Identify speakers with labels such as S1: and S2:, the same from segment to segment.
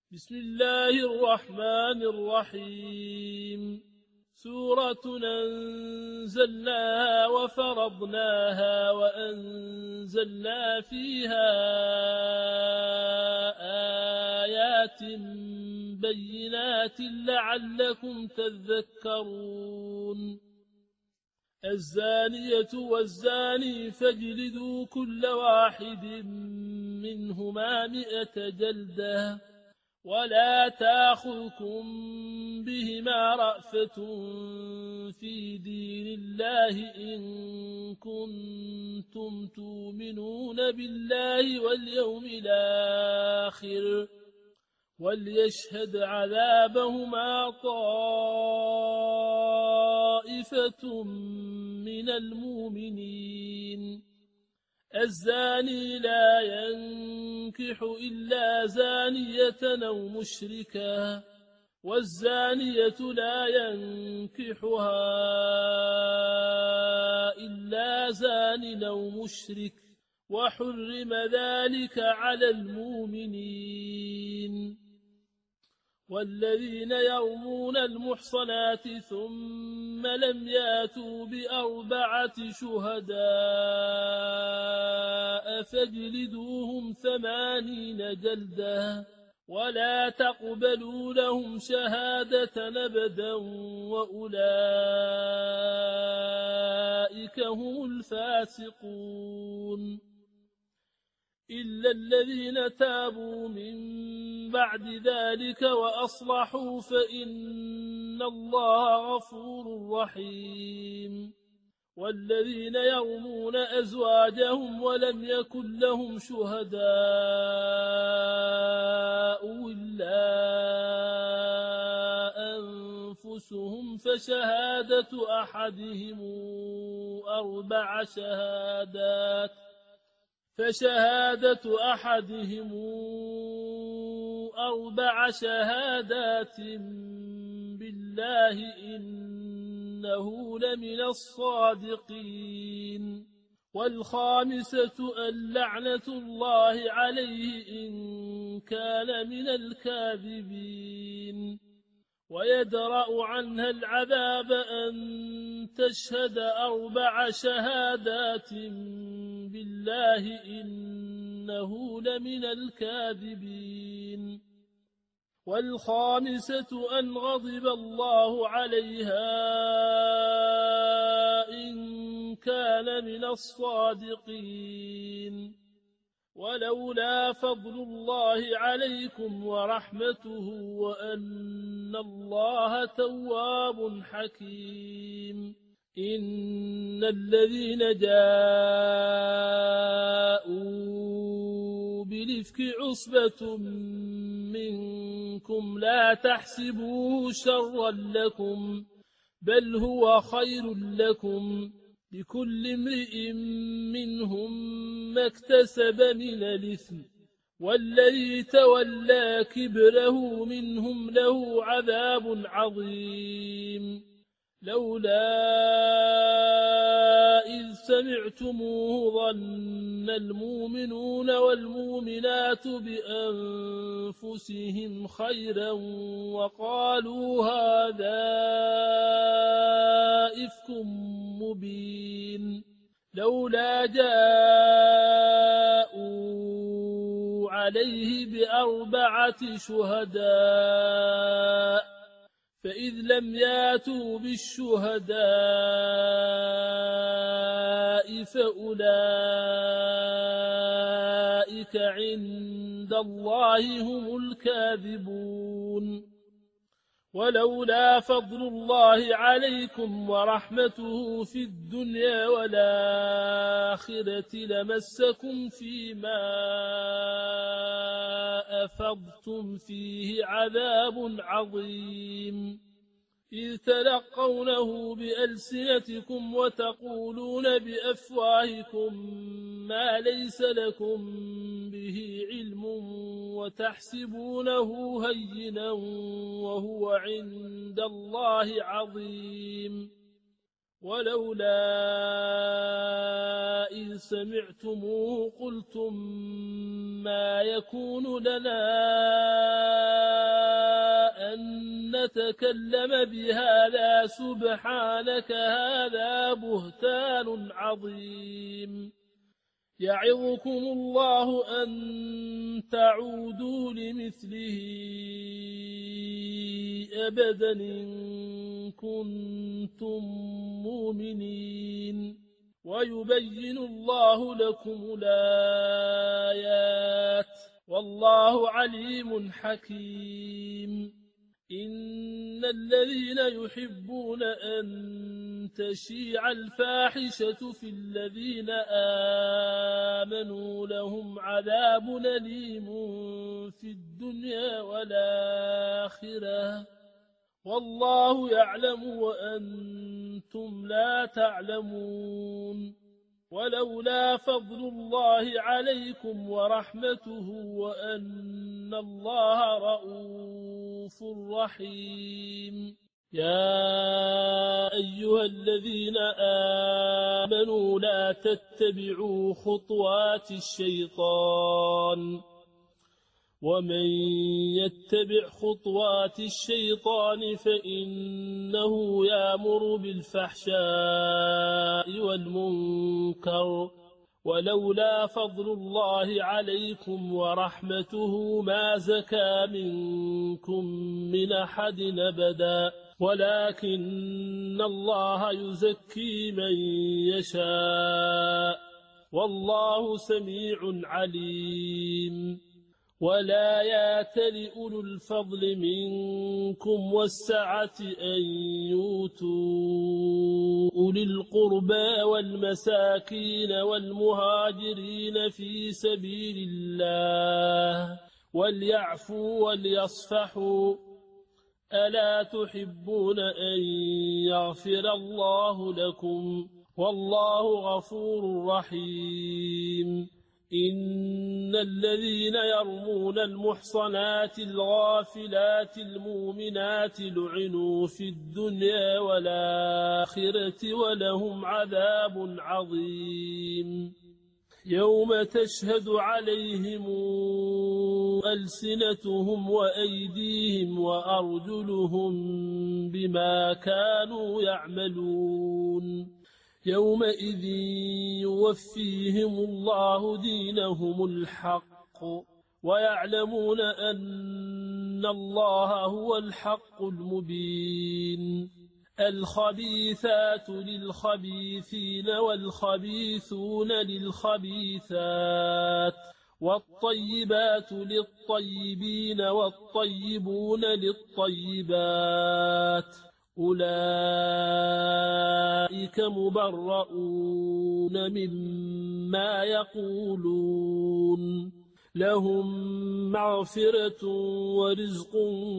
S1: بسم الله الرحمن الرحيم. سورة أنزلناها وفرضناها وأنزلنا فيها آيات بينات لعلكم تذكرون. الزانية والزاني فاجلدوا كل واحد منهما 100 جلدة ولا تأخذكم بهما رأفة في دين الله إن كنتم تؤمنون بالله واليوم الآخر وليشهد عذابهما طائفة من المؤمنين. الزاني لا ينكح إلا زانية أو مشركة والزانية لا ينكحها إلا زان أو مشرك وحرم ذلك على المؤمنين. والذين يرمون المحصنات ثم لم ياتوا ب4 شهداء فاجلدوهم 80 جلدة ولا تقبلوا لهم شهادة أبدا وأولئك هم الفاسقون. إلا الذين تابوا من بعد ذلك وأصلحوا فإن الله غفور رحيم. والذين يرمون أزواجهم ولم يكن لهم شهداء إلا أنفسهم فشهادة أحدهم 4 شهادات بالله إنه لمن الصادقين. والخامسة اللعنة الله عليه إن كان من الكاذبين. ويدرأ عنها العذاب أن تشهد 4 شهادات بالله إنه لمن الكاذبين. والخامسة أن غضب الله عليها إن كان من الصادقين. ولولا فضل الله عليكم ورحمته وأن الله تواب حكيم. إن الذين جاءوا بالإفك عصبة منكم لا تحسبوه شرا لكم بل هو خير لكم لكل امرئ منهم ما اكتسب من الإثم والذي تولى كبره منهم له عذاب عظيم. لولا إذ سمعتموه ظن المؤمنون والمؤمنات بأنفسهم خيرا وقالوا هذا إفك مبين. لولا جاءوا عليه ب4 شهداء فإذ لم ياتوا بالشهداء فأولئك عند الله هم الكاذبون. ولولا فضل الله عليكم ورحمته في الدنيا والآخرة لمسكم فيما أفضتم فيه عذاب عظيم. إذ تلقونه بألسنتكم وتقولون بأفواهكم ما ليس لكم به علم وتحسبونه هينا وهو عند الله عظيم. ولولا إذ سمعتموه قلتم ما يكون لنا نتكلم بهذا سبحانك هذا بهتان عظيم يعظكم الله أن تعودوا لمثله أبدا إن كنتم مؤمنين ويبين الله لكم الآيات والله عليم حكيم إن الذين يحبون أن تشيع الفاحشة في الذين آمنوا لهم عذاب أليم في الدنيا والآخرة والله يعلم وأنتم لا تعلمون ولولا فضل الله عليكم ورحمته وأن الله رؤوف رحيم يا أيها الذين آمنوا لا تتبعوا خطوات الشيطان ومن يتبع خطوات الشيطان فإنه يأمر بالفحشاء والمنكر ولولا فضل الله عليكم ورحمته ما زكى منكم من أحد أبدا ولكن الله يزكي من يشاء والله سميع عليم ولا يأتل أولو الفضل منكم والسعة أن يؤتوا أولي القربى والمساكين والمهاجرين في سبيل الله وليعفوا وليصفحوا ألا تحبون أن يغفر الله لكم والله غفور رحيم إن الذين يرمون المحصنات الغافلات المؤمنات لعنوا في الدنيا والآخرة ولهم عذاب عظيم يوم تشهد عليهم ألسنتهم وأيديهم وأرجلهم بما كانوا يعملون يومئذ يوفيهم الله دينهم الحق ويعلمون أن الله هو الحق المبين الخبيثات للخبيثين والخبيثون للخبيثات والطيبات للطيبين والطيبون للطيبات أولئك مبرؤون مما يقولون لهم مغفرة ورزق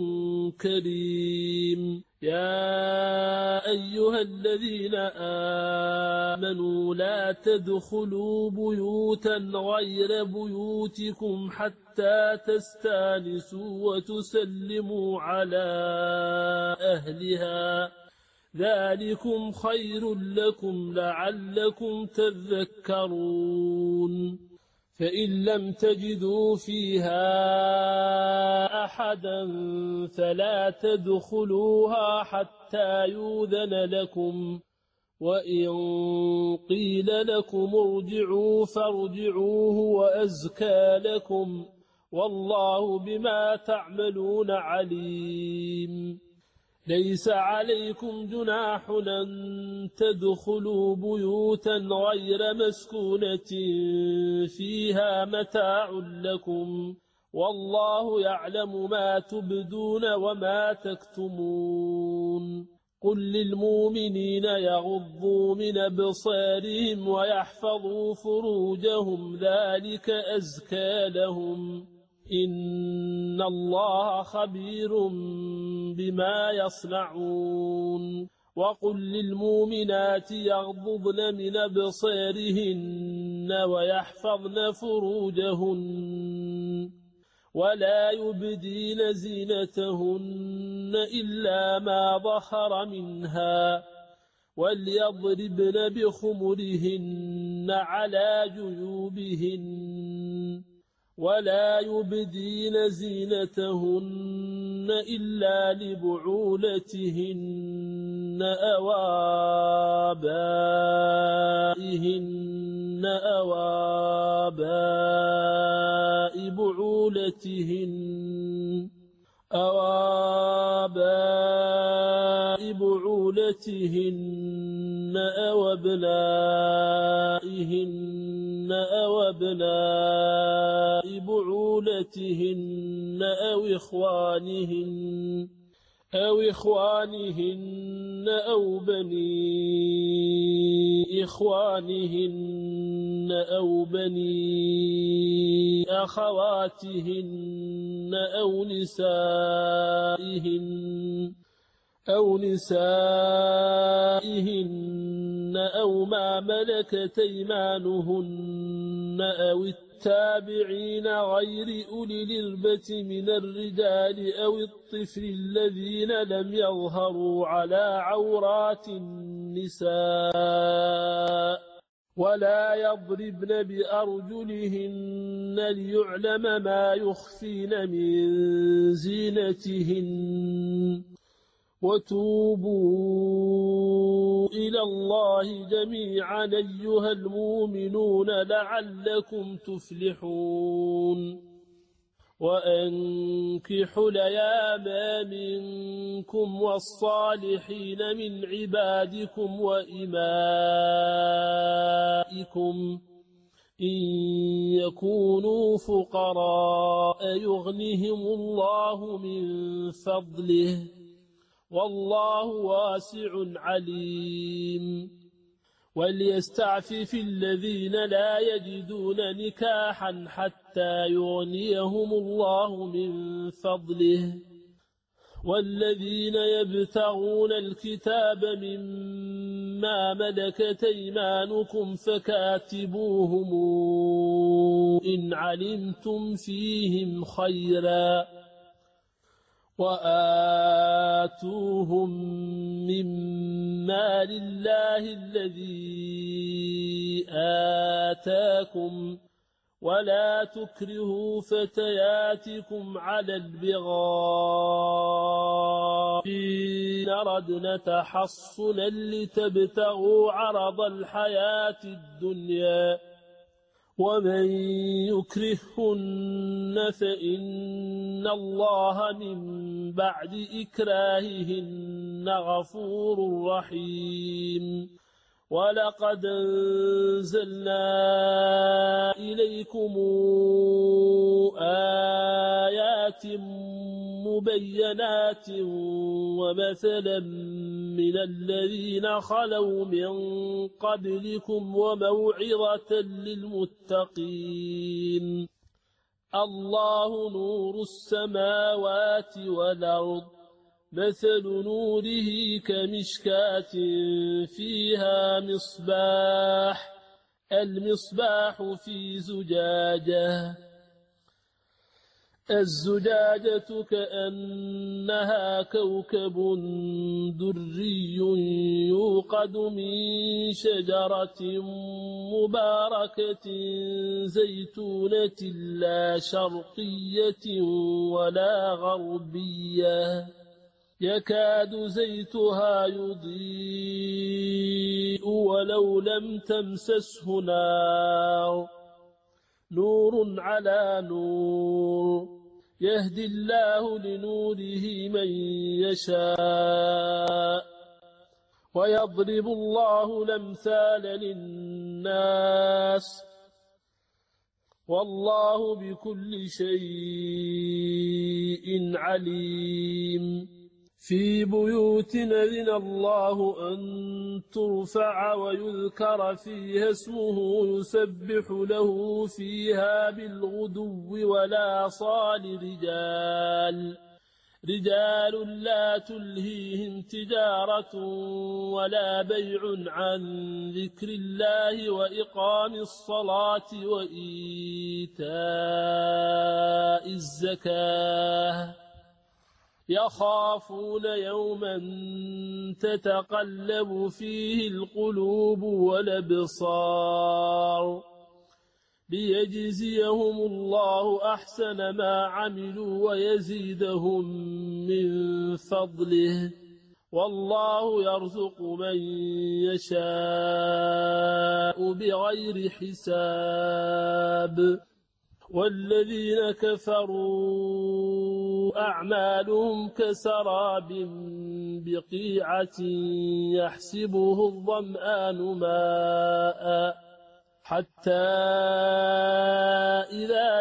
S1: كريم يا أيها الذين آمنوا لا تدخلوا بيوتا غير بيوتكم حتى تستانسوا وتسلموا على أهلها ذلكم خير لكم لعلكم تذكرون فإن لم تجدوا فيها أحدا فلا تدخلوها حتى يؤذن لكم وإن قيل لكم ارجعوا فارجعوه وأزكى لكم والله بما تعملون عليم ليس عليكم جناح أن تدخلوا بيوتا غير مسكونة فيها متاع لكم والله يعلم ما تبدون وما تكتمون قل للمؤمنين يغضوا من أبصارهم ويحفظوا فروجهم ذلك أزكى لهم إن الله خبير بما يصنعون وقل للمؤمنات يغضضن من أبصارهن ويحفظن فروجهن ولا يبدين زينتهن إلا ما ظهر منها وليضربن بخمرهن على جيوبهن ولا يبدين زينتهن إلا لبعولتهن أو آباء بعولتهن أو أبنائهن أو أبناء بعولتهن أو إخوانهن أو بني إخوانهن أو بني أخواتهن أو نسائهن أو ما ملكت أيمانهن أو التابعين غير أولي الإربة من الرجال أو الطفل الذين لم يظهروا على عورات النساء ولا يضربن بأرجلهن ليعلم ما يخفين من زينتهن وتوبوا إلى الله جميعا أيها المؤمنون لعلكم تفلحون وأنكحوا الأيام منكم والصالحين من عبادكم وإمائكم إن يكونوا فقراء يغنهم الله من فضله والله واسع عليم وليستعفف الذين لا يجدون نكاحا حتى يغنيهم الله من فضله والذين يبتغون الكتاب مما ملكت أيمانكم فكاتبوهم إن علمتم فيهم خيرا وآتوهم مما لله الذي آتاكم ولا تكرهوا فتياتكم على البغاء إن أردنا تحصنا لتبتغوا عرض الحياة الدنيا ومن يكرهن فإن الله من بعد إكراههن غفور رحيم ولقد أنزلنا إليكم آيات مبينات ومثلا من الذين خلوا من قبلكم وموعظة للمتقين الله نور السماوات والأرض مثل نوره كمشكاة فيها مصباح المصباح في زجاجة الزجاجة كأنها كوكب دري يوقد من شجرة مباركة زيتونة لا شرقية ولا غربية يكاد زيتها يضيء ولو لم تمسسه نور على نور يهدي الله لنوره من يشاء ويضرب الله الأمثال للناس والله بكل شيء عليم في بيوت أذن الله أن ترفع ويذكر فيها اسمه يسبح له فيها بالغدو والآصال رجال لا تلهيهم تجارة ولا بيع عن ذكر الله وإقام الصلاة وإيتاء الزكاة يخافون يوما تتقلب فيه القلوب والأبصار ليجزيهم الله أحسن ما عملوا ويزيدهم من فضله والله يرزق من يشاء بغير حساب والذين كفروا أعمالهم كسراب بقيعة يحسبه الظمآن ماء حتى إذا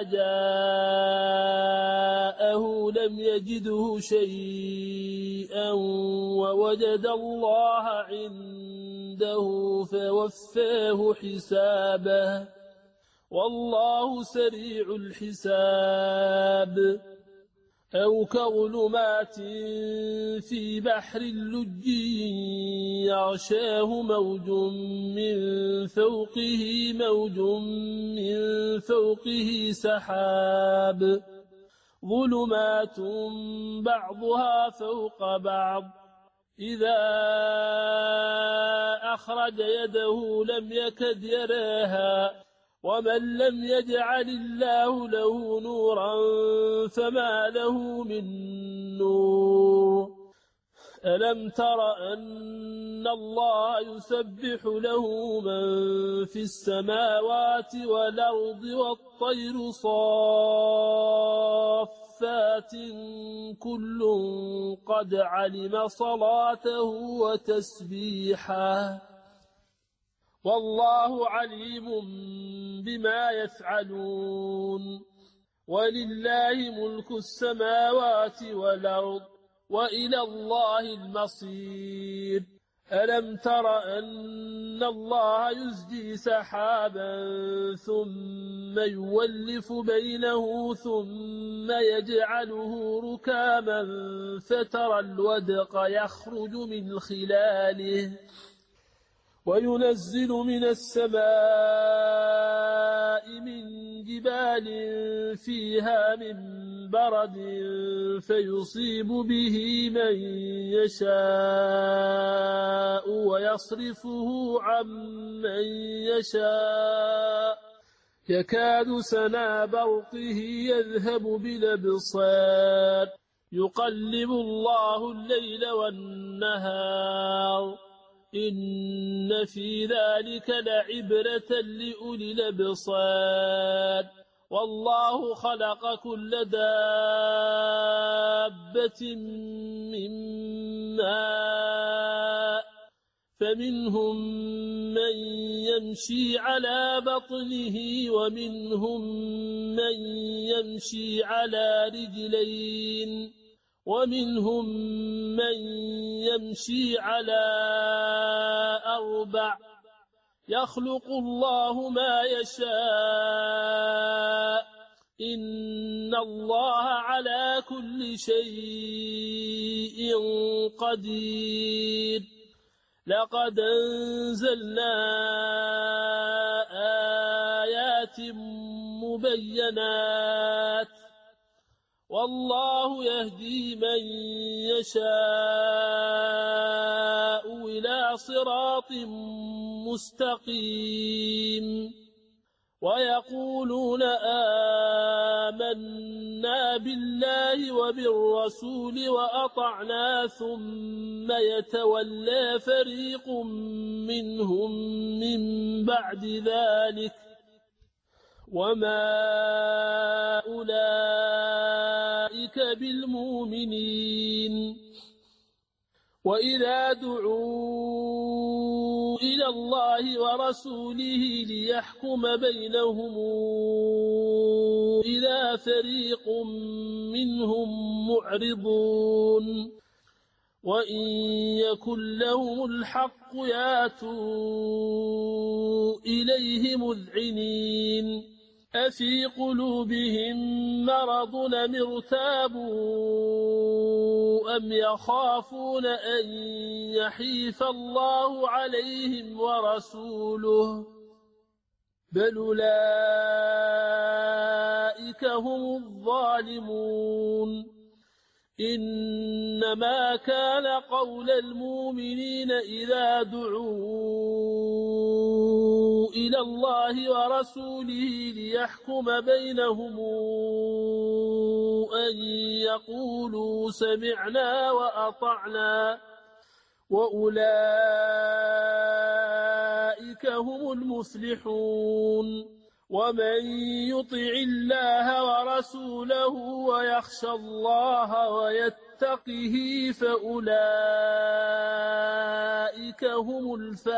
S1: جاءه لم يجده شيئا ووجد الله عنده فوفاه حسابه والله سريع الحساب أو كظلمات في بحر اللج يغشاه موج من فوقه موج من فوقه سحاب ظلمات بعضها فوق بعض إذا أخرج يده لم يكد يراها ومن لم يجعل الله له نورا فما له من نور ألم تر أن الله يسبح له من في السماوات والأرض والطير صافات كل قد علم صلاته وتسبيحه والله عليم بما يفعلون ولله ملك السماوات والأرض وإلى الله المصير ألم تر أن الله يزجي سحابا ثم يولف بينه ثم يجعله ركاما فترى الودق يخرج من خلاله وينزل من السماء من جبال فيها من برد فيصيب به من يشاء ويصرفه عن من يشاء يكاد سنا برقه يذهب بالأبصار يقلب الله الليل والنهار إن في ذلك لعبرة لأولي الأبصار والله خلق كل دابة من ماء فمنهم من يمشي على بطنه ومنهم من يمشي على رجلين ومنهم من يمشي على أربع يخلق الله ما يشاء إن الله على كل شيء قدير لقد أنزلنا آيات مبينات والله يهدي من يشاء إلى صراط مستقيم ويقولون آمنا بالله وبالرسول وأطعنا ثم يتولى فريق منهم من بعد ذلك وما أولئك بالمؤمنين وإذا دعوا إلى الله ورسوله ليحكم بينهم إذا فريق منهم معرضون وإن يكن لهم الحق ياتوا إليه مذعنين أفي قلوبهم مرض أم ارتابوا أم يخافون أن يحيف الله عليهم ورسوله بل أولئك هم الظالمون إنما كان قول المؤمنين إذا دعوا إلى الله ورسوله ليحكم بينهم أن يقولوا سمعنا وأطعنا وأولئك هم المفلحون ومن يطع الله ورسوله ويخشى الله ويتقه فأولئك هم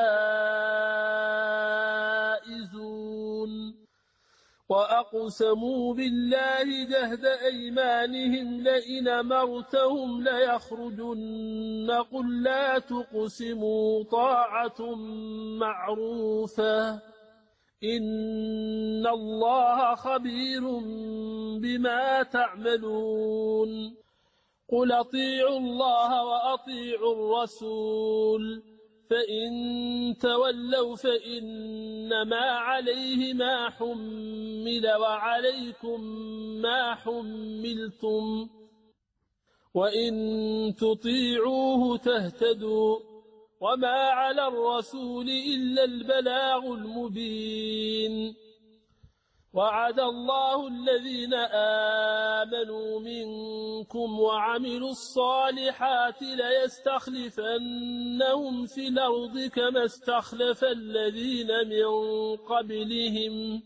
S1: الفائزون وأقسموا بالله جهد أيمانهم لئن أمرتهم ليخرجن قل لا تقسموا طاعة معروفة إن الله خبير بما تعملون قل أطيعوا الله وأطيعوا الرسول فإن تولوا فإنما عليه ما حمل وعليكم ما حملتم وإن تطيعوه تهتدوا وما على الرسول إلا البلاغ المبين وعد الله الذين آمنوا منكم وعملوا الصالحات ليستخلفنهم في الأرض كما استخلف الذين من قبلهم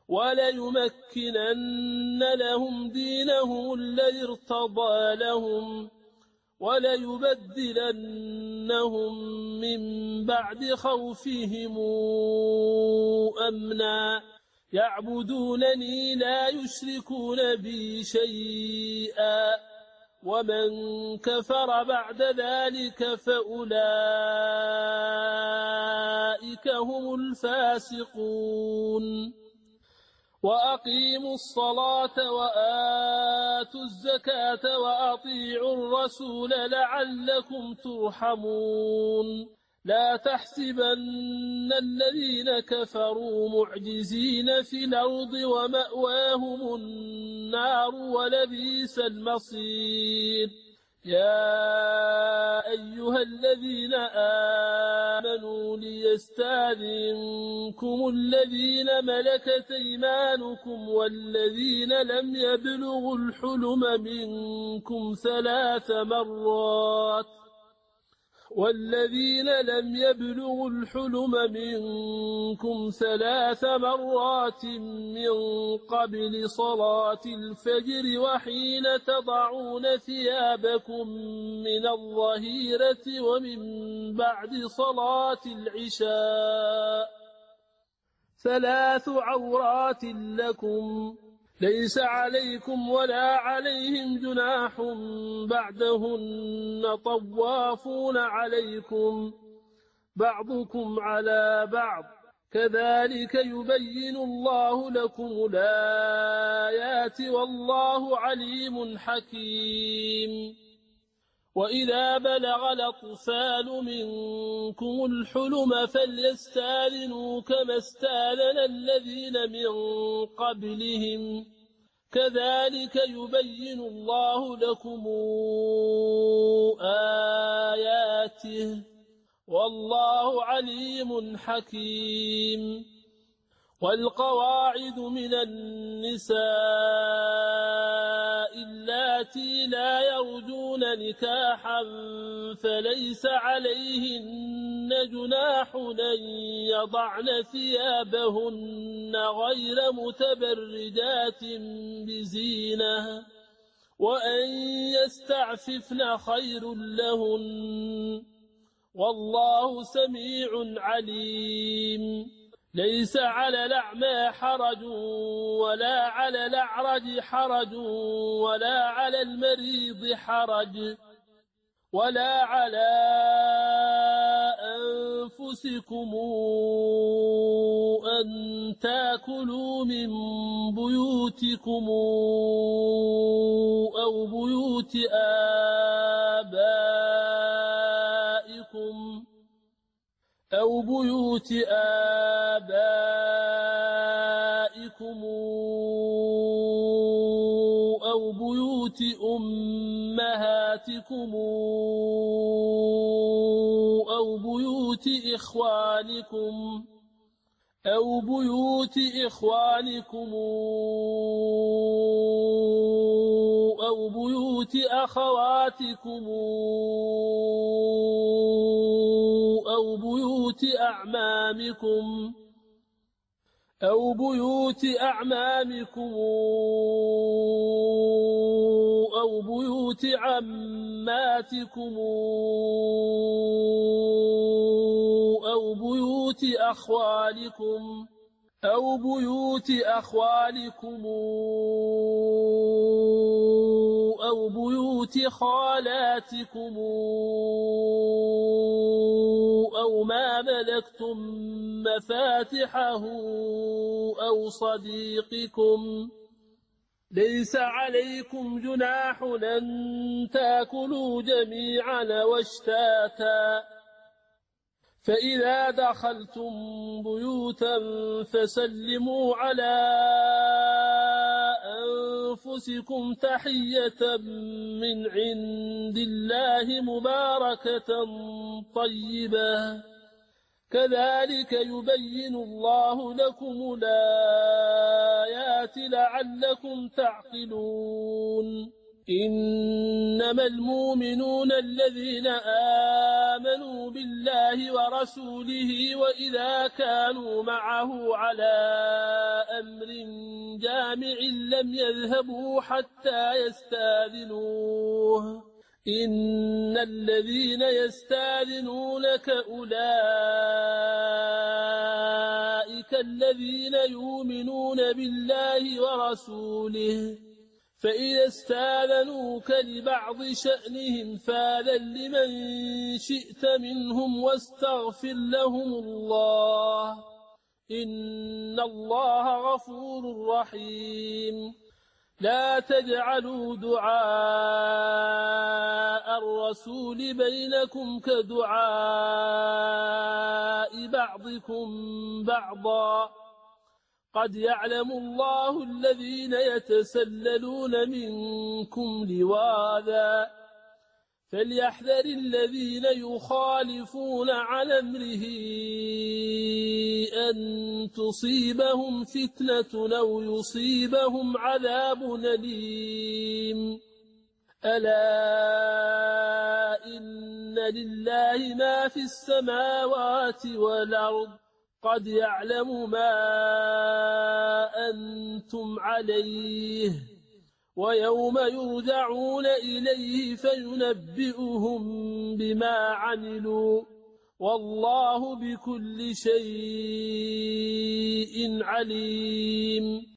S1: وليمكنن لهم دينهم الذي ارتضى لهم وليبدلنهم من بعد خوفهم أمنا يعبدونني لا يشركون بي شيئا ومن كفر بعد ذلك فأولئك هم الفاسقون وأقيموا الصلاة وآتوا الزكاة وأطيعوا الرسول لعلكم ترحمون لا تحسبن الذين كفروا معجزين في الأرض ومأواهم النار ولبئس المصير يا أيها الذين آمنوا ليستأذنكم الذين ملكت أيمانكم والذين لم يبلغوا الحلم منكم ثلاث مرات من قبل صلاة الفجر وحين تضعون ثيابكم من الظهيرة ومن بعد صلاة العشاء 3 عورات لكم ليس عليكم ولا عليهم جناح بعدهن طوافون عليكم بعضكم على بعض كذلك يبين الله لكم الآيات والله عليم حكيم وإذا بلغ الأطفال منكم الحلم فليستأذنوا كما استأذن الذين من قبلهم كذلك يبين الله لكم آياته والله عليم حكيم والقواعد من النساء اللاتي لا يرجون نكاحا فليس عليهن جناح أن يضعن ثيابهن غير متبرجات بزينة وأن يستعففن خير لهن والله سميع عليم ليس على الأعمى حرج ولا على الأعرج حرج ولا على المريض حرج ولا على أنفسكم أن تأكلوا من بيوتكم أو بيوت آبائكم أو بيوت أمهاتكم أو بيوت إخوانكم أو بيوت إخوانكم أو بيوت أخواتكم أو بيوت أعمامكم أو بيوت عماتكم أو بيوت أخوالكم أو بيوت خالاتكم أو ما ملكتم مفاتحه أو صديقكم. ليس عليكم جناح أن تأكلوا جميعا واشتاتا، فإذا دخلتم بيوتا فسلموا على أنفسكم تحية من عند الله مباركة طيبة، كذلك يبين الله لكم الآيات لعلكم تعقلون. إنما المؤمنون الذين آمنوا بالله ورسوله وإذا كانوا معه على أمر جامع لم يذهبوا حتى يستاذنوه. إن الذين يستاذنونك أولئك الذين يؤمنون بالله ورسوله، فإذا استاذنوك لبعض شأنهم فاذن لمن شئت منهم واستغفر لهم الله، إن الله غفور رحيم. لا تجعلوا دعاء الرسول بينكم كدعاء بعضكم بعضا، قد يعلم الله الذين يتسللون منكم لواذا، فليحذر الذين يخالفون عن أمره أن تصيبهم فتنة أو يصيبهم عذاب أليم. ألا إن لله ما في السماوات والأرض، قد يعلم ما أنتم عليه، ويوم يرجعون إليه فينبئهم بما عملوا، والله بكل شيء عليم.